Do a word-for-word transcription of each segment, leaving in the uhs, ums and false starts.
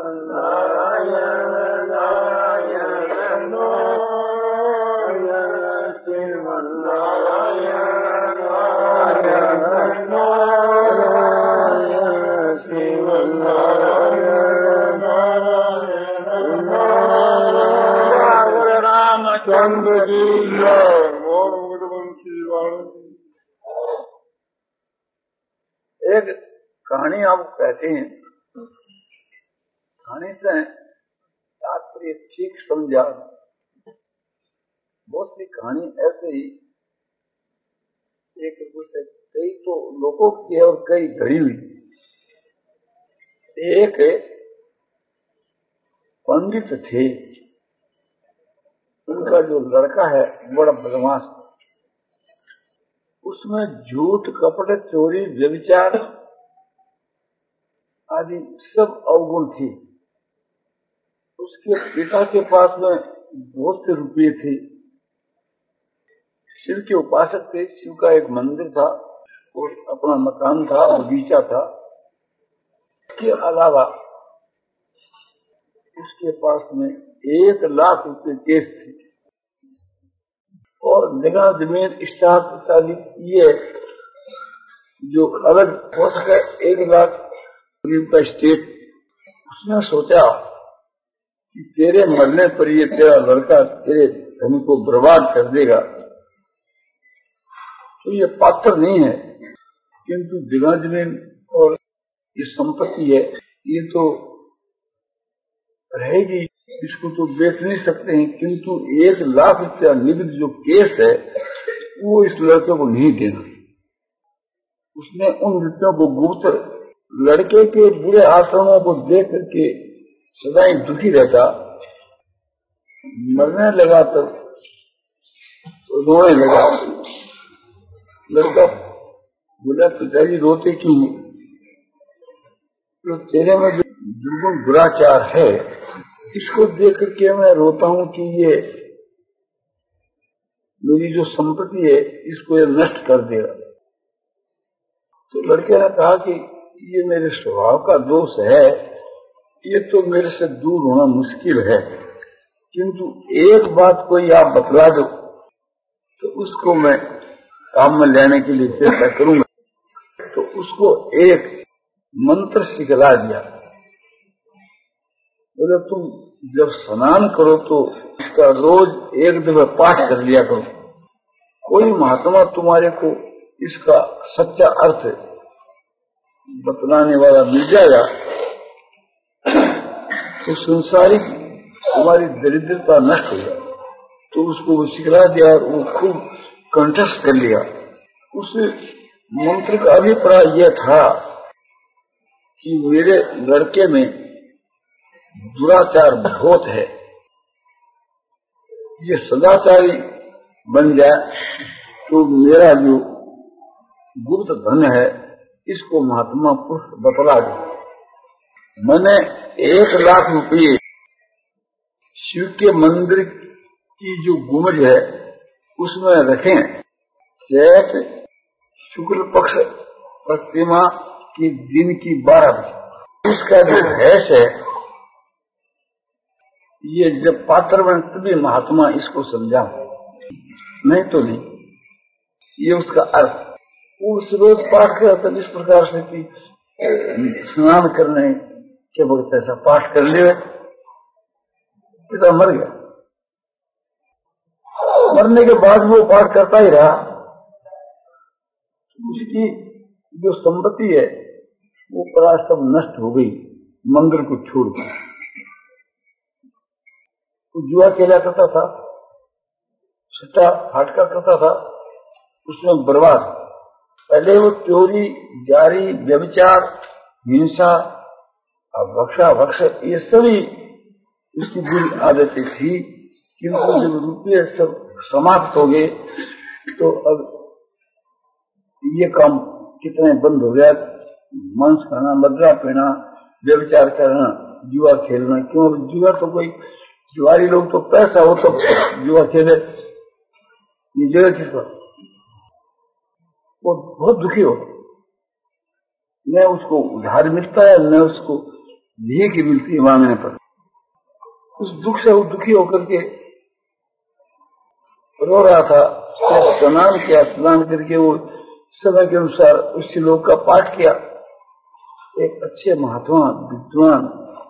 चंद्र की एक कहानी आप कहते हैं, कहानी से तात्पर्य ठीक समझा। बहुत सी कहानी ऐसे ही एक से कई तो लोगों की और कई घड़ी हुई। एक पंडित थे, उनका जो लड़का है बड़ा बदमाश, उसमें झूठ कपट चोरी व्यभिचार आदि सब अवगुण थी। उसके पिता के पास में बहुत से रुपये थे, शिव के उपासक थे, शिव का एक मंदिर था और अपना मकान था, बगीचा था। इसके अलावा उसके पास में एक लाख रुपए केस थे और जगह जमीन स्टाफ इत्यादि ये जो अलग हो सके एक लाख का स्टेट। उसने सोचा कि तेरे मरने पर ये तेरा लड़का तेरे धन को बर्बाद कर देगा, तो ये पात्र नहीं है, किंतु जगह जमीन और ये संपत्ति है, ये तो रहेगी, इसको तो बेच नहीं सकते हैं, किंतु एक लाख रुपया निगद जो केस है वो इस लड़के को नहीं देना। उसने उन रुपयों को गुप्त लड़के के बुरे आचरणों को देख करके सदाई दुखी रहता। मरने लगा तो रोने लगा। लड़का बोला, पिताजी रोते क्यों? तो तेरे में जो दुर्गुण दुराचार है इसको देख करके मैं रोता हूं कि ये मेरी जो संपत्ति है इसको ये नष्ट कर देगा। तो लड़के ने कहा कि ये मेरे स्वभाव का दोष है, ये तो मेरे से दूर होना मुश्किल है, किंतु एक बात कोई आप बतला दो तो उसको मैं काम में लेने के लिए चेष्टा करूंगा। तो उसको एक मंत्र सिखला दिया। बोले, तुम जब स्नान करो तो इसका रोज एक दफा पाठ कर लिया करो। कोई महात्मा तुम्हारे को इसका सच्चा अर्थ बतलाने वाला मिल जाएगा तो संसारिक तुम्हारी दरिद्रता नष्ट हो जाए। तो उसको वो सिखला दिया और वो खूब कंठस्थ कर लिया। उस मंत्र का अभिप्राय यह था कि मेरे लड़के में दुराचार बहुत है, ये सदाचारी बन जाए तो मेरा जो गुप्त धन है इसको महात्मा पुरुष बतला दे। मैंने एक लाख रुपये शिव के मंदिर की जो गुंबद है उसमें रखें। चैत शुक्ल पक्ष प्रतिमा की दिन की बारह बजे उसका जो भैंस है ये जब पात्र बने तभी महात्मा इसको समझा, नहीं तो नहीं। ये उसका अर्थ। उस रोज पाठ करता इस प्रकार से कि स्नान करने के वक्त ऐसा पाठ कर ले, पिता मर गया। मरने के बाद वो पाठ करता ही रहा। उसकी जो संपत्ति है वो प्राय सब नष्ट हो गई, मंदिर को छोड़कर। वो जुआ खेला करता था, सट्टा फाटका करता था, उसमें बर्बाद। पहले वो चोरी जारी व्यभिचार हिंसा वक्षा वक्ष ये सभी उसकी बुरी आदतें थी, किंतु जब रुपये सब समाप्त हो गए तो अब ये काम कितने बंद हो गया। मांस खाना, मदरा पीना, व्यभिचार करना, जुआ खेलना। क्यों? जुआ तो कोई जुआरी लोग तो पैसा हो तो जुआ खेले, ये जगह किसका? वो बहुत दुखी हो, न उसको उधार मिलता है न उसको भीख मिलती है मांगने पर। उस दुख से वो दुखी होकर के रो रहा था। स्नान किया, स्नान करके वो समय के अनुसार उस श्लोक का पाठ किया। एक अच्छे महात्मा विद्वान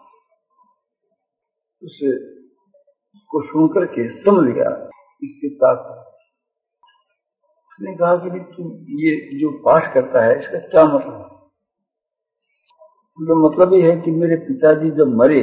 उसे को सुनकर के समझ गया इसके तात्पर्य। उसने कहा कि तुम ये जो पाठ करता है इसका क्या मतलब है? तो मतलब ये है कि मेरे पिताजी जब मरे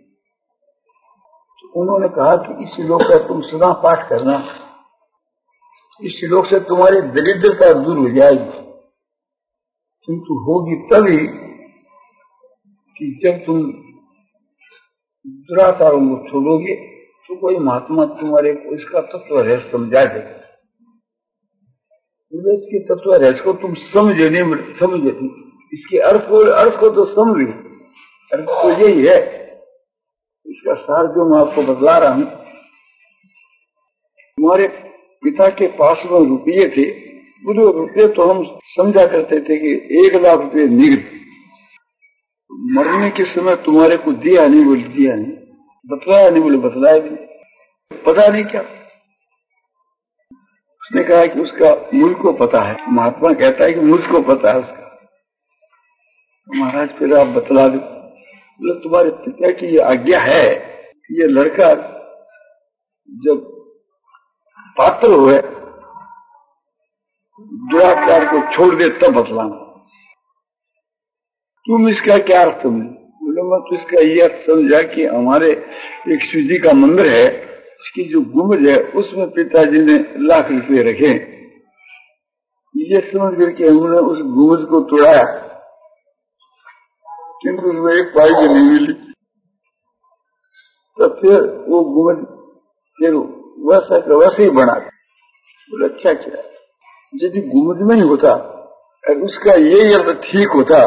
तो उन्होंने कहा कि इस श्लोक का तुम सदा पाठ करना, इस श्लोक से तुम्हारी दरिद्रता दूर हो जाएगी। किंतु होगी तभी कि जब तुम दुराचारों को छोड़ोगे तो कोई महात्मा तुम्हारे को इसका तत्व रहस्य समझा देगा। इसके तत्व रहस्य को तुम समझे नहीं, समझे इसके अर्थ को अर्थ को तो समझ, अर्थ तो यही है। इसका सार जो मैं आपको बतला रहा हूं, तुम्हारे पिता के पास में रुपये थे, वो रुपये तो हम समझा करते थे कि एक लाख रुपये निगत, मरने के समय तुम्हारे को दिया नहीं, बोले दिया नहीं, बतलाया नहीं, बोले बतलाया नहीं, पता नहीं क्या। उसने कहा कि उसका मुझको पता है। महात्मा कहता है कि मुझको पता है उसका। तो महाराज फिर आप बतला दो। बोले तुम्हारे पिता की ये आज्ञा है, ये लड़का जब पात्र हुए दुराचार को छोड़ दे तब बतलाना। तुम इसका क्या अर्थ समझे? बोले मैं तो इसका ये अर्थ समझा कि हमारे एक शिव जी का मंदिर है, इसकी जो गुंबद है उसमें पिताजी ने लाख रुपए रखे, ये समझ करके हमने उस गुंबद को तोड़ाया, किंतु उसमें एक पाई भी नहीं मिली। तो फिर वो गुंबद फिर वैसा का वैसे ही बना। बोले अच्छा क्या, यदि गुंबद में ही होता और उसका ये अर्थ ठीक होता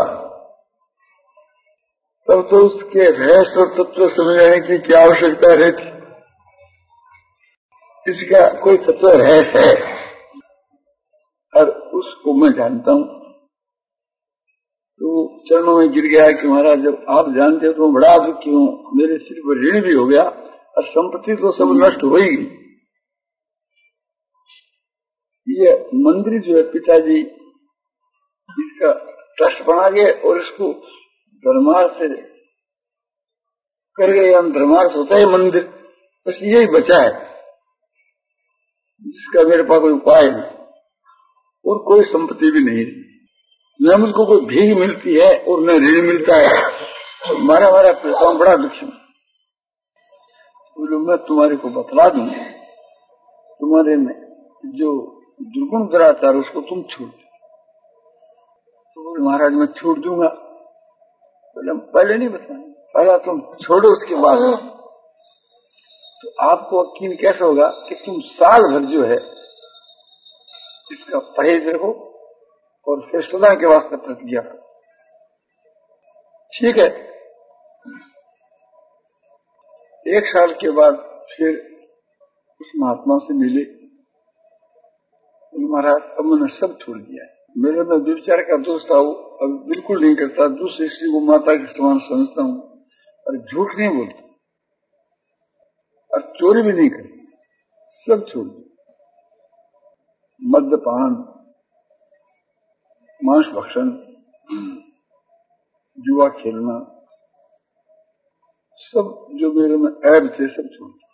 तब तो उसके रहस्य और तत्व समझने की क्या आवश्यकता रहती। इसका कोई तत्व रहस्य है और उसको मैं जानता हूं। तो चरणों में गिर गया कि महाराज जब आप जानते हो तो बड़ा दुखी हूं, मेरे सिर पर ऋण भी हो गया और संपत्ति तो सब नष्ट हो ही गई। ये मंदिर जो है पिताजी इसका ट्रस्ट बना गए और इसको धर्मार्थ से कर गए। हम धर्मार्थ होता है मंदिर, बस यही बचा है जिसका मेरे पास कोई उपाय नहीं और कोई संपत्ति भी नहीं। न मुझको कोई भीख मिलती है और न ऋण मिलता है। तो मारा मारा पिता बड़ा दुखी हूं। बोलो मैं तुम्हारे को बतला दूं, तुम्हारे में जो दुर्गुण दुराचार उसको तुम छोड़ दो। तो बोले महाराज मैं छोड़ दूंगा। बोले पहले नहीं बताएं, पहला तुम छोड़ो उसके बाद। तो आपको यकीन कैसे होगा कि तुम साल भर जो है इसका परहेज रखो और फिर सदा के वास्ते प्रतिज्ञा करो। ठीक है। एक साल के बाद फिर उस महात्मा से मिले। महाराज अब मैंने सब छोड़ दिया है, मेरे में व्यभिचार का दोष था वो अब बिल्कुल नहीं करता, दूसरे स्त्री को माता के समान समझता हूं और झूठ नहीं बोलता और चोरी भी नहीं करती, सब छोड़ दिया। मद्यपान, मांस भक्षण, जुआ खेलना, सब जो मेरे में ऐब थे सब छोड़ दिया।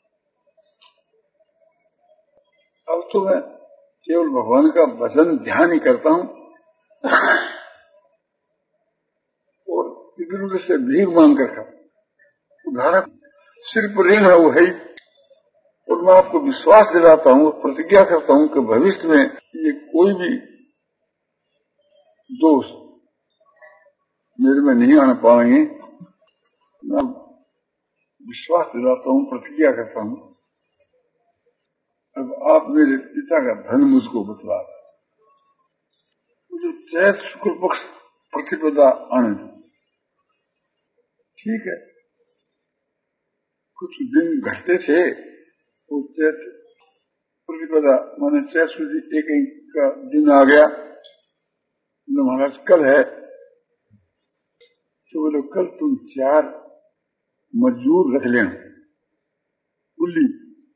अब तो मैं केवल भगवान का भजन ध्यान ही करता हूं और इधर उधर से भीख मांग कर खाता। उदाहरण सिर पर ऋण है वो है ही। और मैं आपको विश्वास दिलाता हूं और प्रतिज्ञा करता हूं कि भविष्य में ये कोई भी दोष मेरे में नहीं आने पाएंगे। मैं विश्वास दिलाता हूं, प्रतिज्ञा करता हूं। अब आप मेरे पिता का धन मुझको बतला जो चैत शुक्ल पक्ष प्रतिपदा आने दो। ठीक है। कुछ दिन घटते थे वो चैत प्रतिपदा माने चैत सूदी एक एक का दिन आ गया। महाराज कल है तो बोले कल तुम चार मजदूर रख लेना कुल्ली।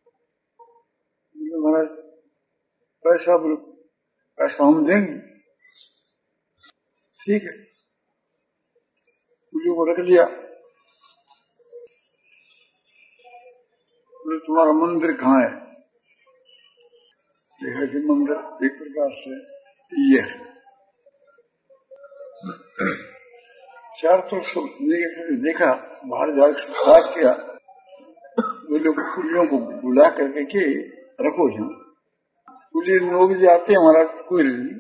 बोले महाराज पैसा, बोले पैसा हम देंगे। ठीक है, कुल्ली को रख लिया। बोले तुम्हारा मंदिर कहाँ है? देखा कि मंदिर एक प्रकार से ये है। चार तरफ देखा, बाहर जाकर साफ किया। वो लोग कुलियों को बुला करके के रखो यहाँ। कुली लोग जाते हैं महाराज, कोई नहीं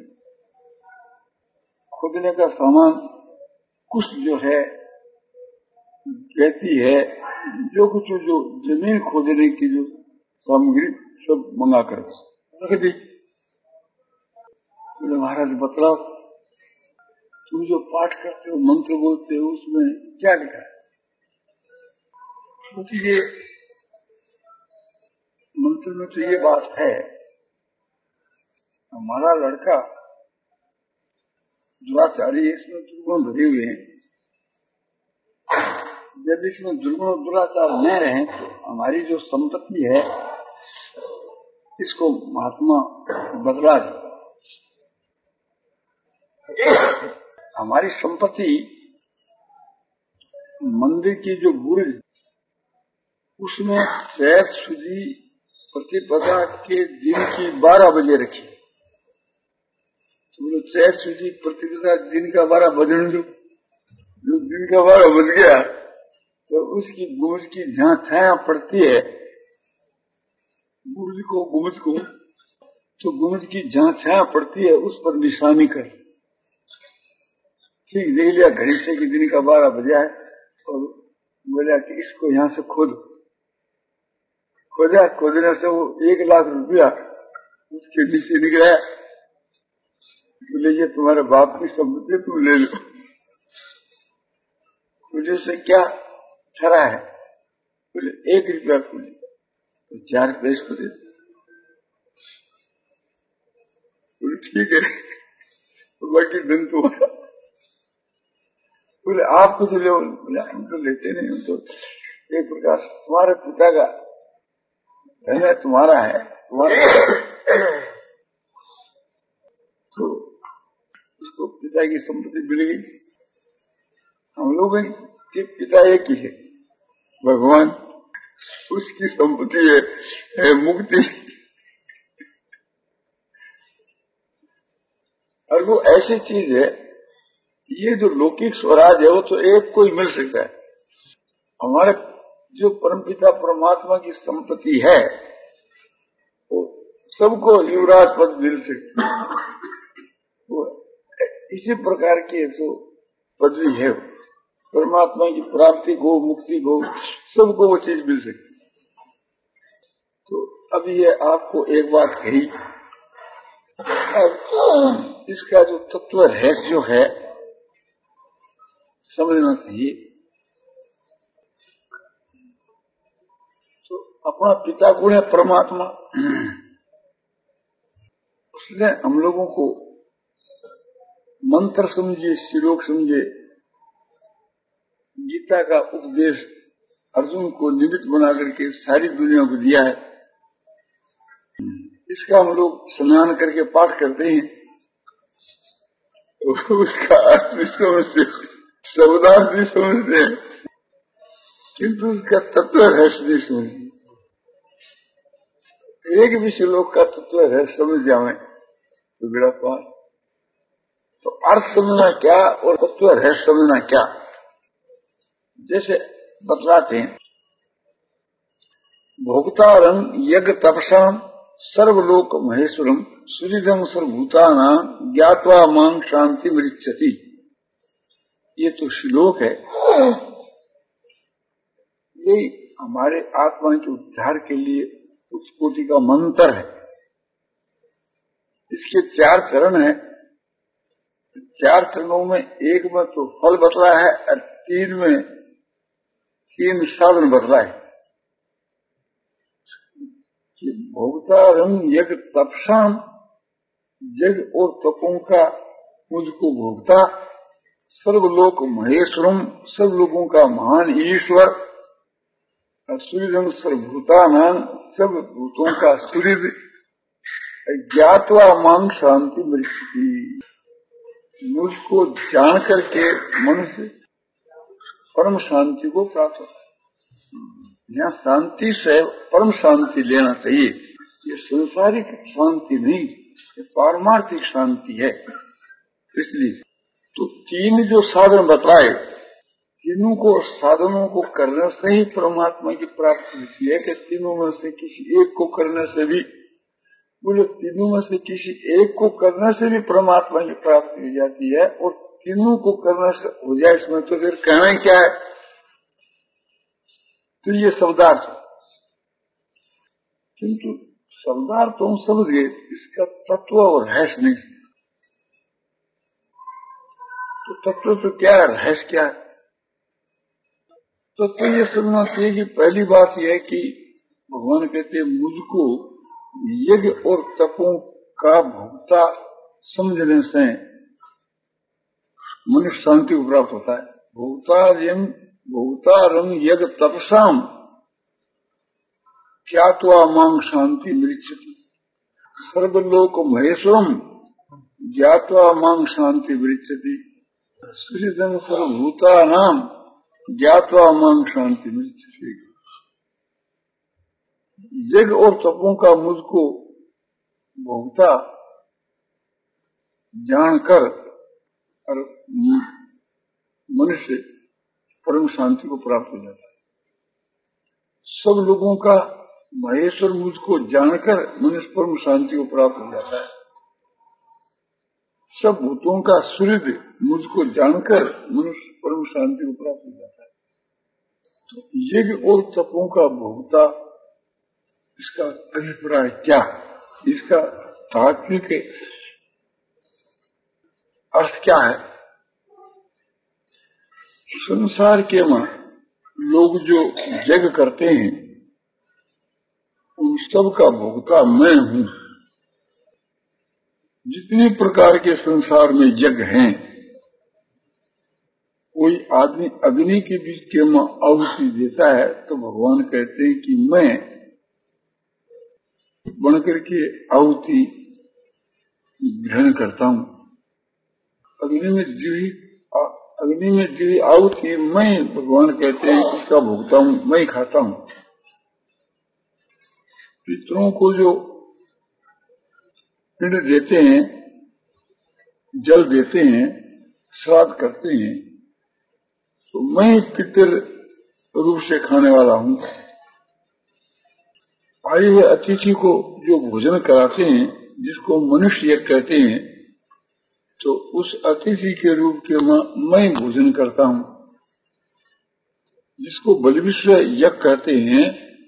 खोदने का सामान कुछ जो है कहती है, जो कुछ जो जमीन खोदने की जो सामग्री सब मंगा कर रख दी। बोले महाराज बतलाओ, तुम जो पाठ करते हो, मंत्र बोलते हो, उसमें क्या लिखा है? क्योंकि ये मंत्र में तो ये बात है, हमारा लड़का दुराचारी, इसमें दुर्गुण भरे हुए हैं। जब इसमें दुर्गुण दुराचार न रहे तो हमारी जो संपत्ति है इसको महात्मा बदला दे। हमारी संपत्ति मंदिर की जो बुर्ज, उसमें त्रय सुदी प्रतिपदा के दिन की बारह बजे रखी। तो त्रय सुदी प्रतिपदा दिन का बारह बजने दो। जो दिन का बारह बज गया तो उसकी गुमज की जहाँ छाया पड़ती है, गुमज को गुमज को तो गुमज की जहाँ छाया पड़ती है उस पर निशानी कर। ठीक देख लिया घड़ी से कि दिन का बारह बजा है, और बोला कि इसको यहाँ से खोद। खोदा, खोदने से वो एक लाख रुपया उसके नीचे निकला। बोले ये तुम्हारे बाप की संपत्ति, तुम ले लो। मुझे से क्या ठहरा है? बोले एक रुपया खोली तो चार पैसे को दे। बोले ठीक है, तो बाकी धन तुम्हारा। बोले आप कुछ ले। बोले हम तो लेते नहीं, हम तो एक प्रकार तुम्हारे पिता का धन है, तुम्हारा है, तुम्हारा। तो उसको पिता की संपत्ति मिल गई। हम लोगों के पिता एक ही है, भगवान। उसकी संपत्ति है, है मुक्ति। और वो ऐसी चीज है, ये जो लौकिक स्वराज है वो तो एक को ही मिल सकता है। हमारे जो परमपिता परमात्मा की संपत्ति है वो सबको युवराज पद मिल सकती है। वो इसी प्रकार की जो पदवी है, परमात्मा की प्राप्ति को, मुक्ति को, सबको वो चीज मिल सकती है। तो अब ये आपको एक बात कही, अब इसका जो तत्व है जो है समझना चाहिए। तो अपना पिता गुण है परमात्मा, उसने हम लोगों को मंत्र समझिए, श्लोक समझे, गीता का उपदेश अर्जुन को निमित्त बना करके सारी दुनिया को दिया है। इसका हम लोग स्नान करके पाठ करते हैं, तो उसका अर्थ भी समझते, शब्दार्थ भी समझते हैं, किंतु उसका तत्व रहस्य नहीं समझते। एक भी श्लोक का तत्व रहस्य समझ जाए तो बड़ा पार। तो अर्थ समझना क्या और तत्व रहस्य समझना क्या, जैसे बतलाते हैं, भोक्तारं यज्ञ तपसाम सर्वलोक महेश्वरम सुहृदं सर्वभूतानां ज्ञात्वा मां शांति मृच्छति। ये तो श्लोक है, ये हमारे आत्मा के उद्धार के लिए उच्च कोटि का मंत्र है। इसके चार चरण है। चार चरणों में एक में तो फल बतला है और तीन में तीन साधन बतला है कि भोक्तारं यज्ञ तपसाम, यज्ञ और तपों का मुझको भोगता सर्वलोक महेश्वरम, सब लोगों का महान ईश्वर, सूर्यजन सर्वभूतानां, सब भूतों का सूर्य, ज्ञातवा मांग शांति मृक्षति, मुझको जान करके मनुष्य परम शांति को प्राप्त होता है। यहाँ शांति से परम शांति लेना चाहिए। ये संसारिक शांति नहीं, ये पारमार्थिक शांति है। इसलिए तो तीन जो साधन बताए, तीनों को साधनों को करने से ही परमात्मा की प्राप्ति होती है कि तीनों में से किसी एक को करने से भी, बोले तीनों में से किसी एक को करने से भी परमात्मा की प्राप्ति हो जाती है, और तीनों को करने से हो जाए इसमें तो फिर कहना क्या है। तो ये शब्दार्थ, किंतु शब्दार्थ तो हम समझ गए, इसका तत्व और रहस्य नहीं। तो तत्व तो क्या है, रहस्य क्या है? तो, तो ये समझना चाहिए कि पहली बात यह है कि भगवान कहते हैं मुझको यज्ञ और तपों का भोक्ता समझने से मनुष्य शांति को प्राप्त होता है। भोक्तारम भोक्तारम यज्ञ तपसाम क्या तो मांग शांति मृक्षति, सर्वलोक महेश्वरम ज्ञात्वा मांग शांति मृक्षति, सृजन सर्वभूतानां ज्ञात्वा मांग शांति मृक्षति। यज्ञ और तपों का मुझको भोक्ता जानकर और मनुष्य परम शांति को प्राप्त हो जाता है। सब लोगों का महेश्वर मुझको जानकर मनुष्य परम शांति को प्राप्त हो जाता है। सब भूतों का सूर्य मुझको जानकर मनुष्य परम शांति को प्राप्त हो जाता है। तो यज्ञ और तपों का भोक्ता, इसका अभिप्राय क्या, इसका तात्विक अर्थ क्या है? संसार के में लोग जो यज्ञ करते हैं उन सब का भोक्ता मैं हूं। जितने प्रकार के संसार में यज्ञ हैं, कोई आदमी अग्नि के बीच के में आहुति देता है तो भगवान कहते हैं कि मैं बनकर के आहुति ग्रहण करता हूं। अग्नि में जीवी अग्नि में जीवी आहुति मैं, भगवान कहते हैं इसका भोगता हूं, मैं ही खाता हूं। पितरों को जो पिंड देते हैं, जल देते हैं, श्राद्ध करते हैं, तो मैं ही पितर रूप से खाने वाला हूं। आए हुए अतिथि को जो भोजन कराते हैं, जिसको मनुष्य यज्ञ कहते हैं, तो उस अतिथि के रूप के मैं भोजन करता हूं। जिसको बलिविश्व यज्ञ कहते हैं,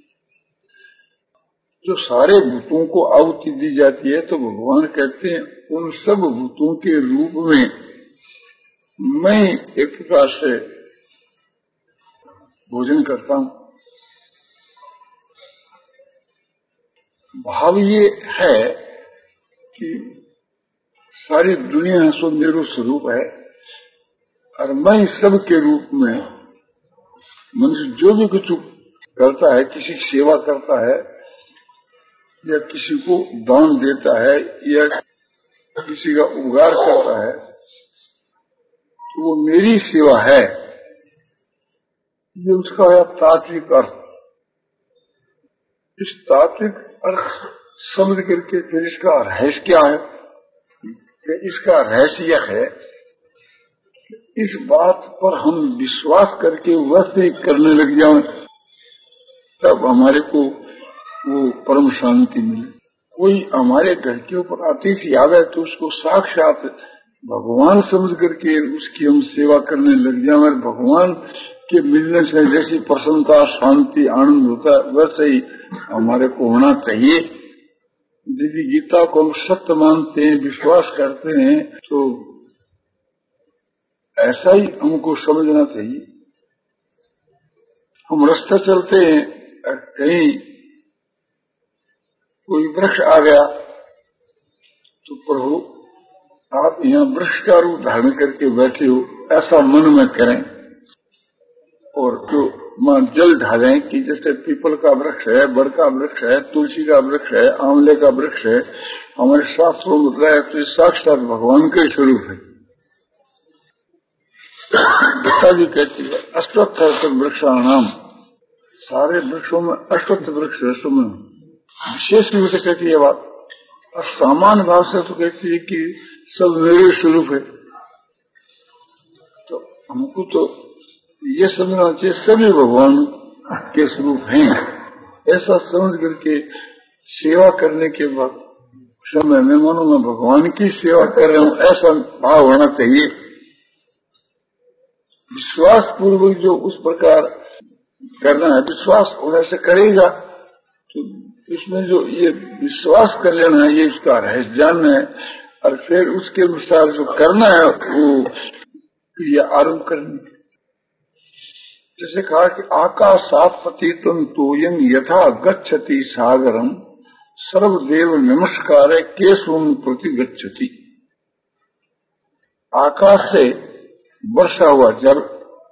जो सारे भूतों को आहुति दी जाती है, तो भगवान कहते हैं उन सब भूतों के रूप में मैं एक प्रकार से भोजन करता हूं। भाव ये है कि सारी दुनिया सो मेरू स्वरूप है और मैं सब के रूप में मनुष्य जो भी कुछ करता है, किसी की सेवा करता है या किसी को दान देता है या किसी का उपकार करता है, तो वो मेरी सेवा है। ये उसका है तात्विक अर्थ। इस तात्विक अर्थ समझ करके फिर इसका रहस्य क्या है? कि इसका रहस्य यह है, इस बात पर हम विश्वास करके वैसे करने लग जाएं, तब हमारे को वो परम शांति मिले। कोई हमारे घर के ऊपर अतिथि आवे तो उसको साक्षात भगवान समझ करके उसकी हम सेवा करने लग जाएं, और भगवान के मिलने से जैसी प्रसन्नता, शांति, आनंद होता है, वैसे ही हमारे को होना चाहिए। यदि गीता को हम सत्य मानते हैं, विश्वास करते हैं, तो ऐसा ही हमको समझना चाहिए। हम रास्ता चलते हैं, कहीं कोई वृक्ष आ गया तो प्रभु आप यहाँ वृक्ष का रूप धारण करके बैठे हो, ऐसा मन में करें और जो मान जल ढालें कि जैसे पीपल का वृक्ष है, बड़ का वृक्ष है, तुलसी का वृक्ष है, आंवले का वृक्ष है, हमारे शास्त्रों में बताया तो साक्षात भगवान के स्वरूप है। गीता जी कहती है अश्वत्थ वृक्षाणाम, सारे वृक्षों में अश्वत्थ वृक्ष है। सुन विशेष रूप से कहती है बात, और सामान्य भाव से तो कहती है कि सब मेरे स्वरूप है। तो हमको तो ये समझना चाहिए सभी भगवान के स्वरूप हैं। ऐसा समझ करके सेवा करने के बाद समय में मानो मैं भगवान की सेवा कर रहा हूं, ऐसा भाव होना चाहिए। विश्वास पूर्वक जो उस प्रकार करना है, विश्वास होने से करेगा तो इसमें जो ये विश्वास कर लेना है, ये इसका रहस्य जानना है, और फिर उसके अनुसार जो करना है वो क्रिया आरंभ करनी। जैसे कहा कि आकाशात् पतितं तोयं यथा गच्छति सागरम सर्वदेव नमस्कारे केशवं प्रति गच्छति। आकाश से वर्षा हुआ जल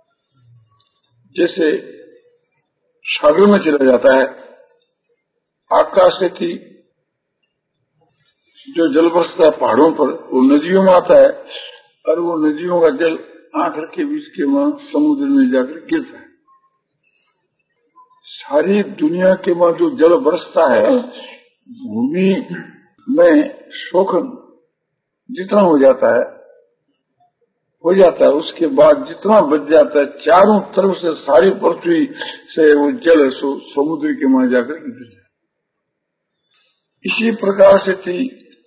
जैसे सागर में चला जाता है, आकाश से थी जो जल बरसता है पहाड़ों पर वो नदियों में आता है, और वो नदियों का जल आखिर के बीच के वहां समुद्र में जाकर गिरता है। सारी दुनिया के वहां जो जल बरसता है, भूमि में शोषण जितना हो जाता है हो जाता है उसके बाद जितना बच जाता है, चारों तरफ से सारी पृथ्वी से वो जल समुद्र के वहां जाकर गिर जाता है। इसी प्रकार से थी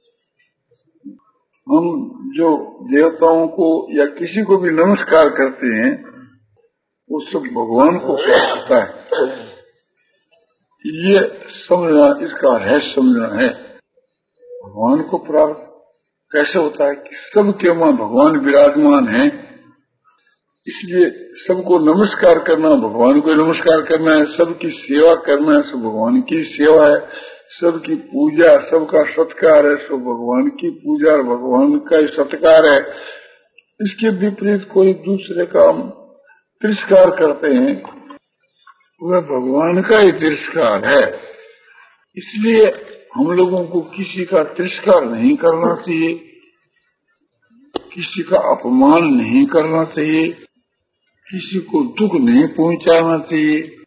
हम जो देवताओं को या किसी को भी नमस्कार करते हैं वो सब भगवान को प्राप्त होता है। ये समझना, इसका रहस्य समझना है। भगवान को प्राप्त कैसे होता है कि सबके वहां भगवान विराजमान है, इसलिए सबको नमस्कार करना भगवान को नमस्कार करना है, सबकी सेवा करना है सब भगवान की सेवा है, सबकी पूजा सबका सत्कार है सब भगवान की पूजा और भगवान का ही सत्कार है। इसके विपरीत कोई दूसरे का हम तिरस्कार करते हैं, वह भगवान का ही तिरस्कार है। इसलिए हम लोगों को किसी का तिरस्कार नहीं करना चाहिए, किसी का अपमान नहीं करना चाहिए, किसी को दुख नहीं पहुंचाना चाहिए।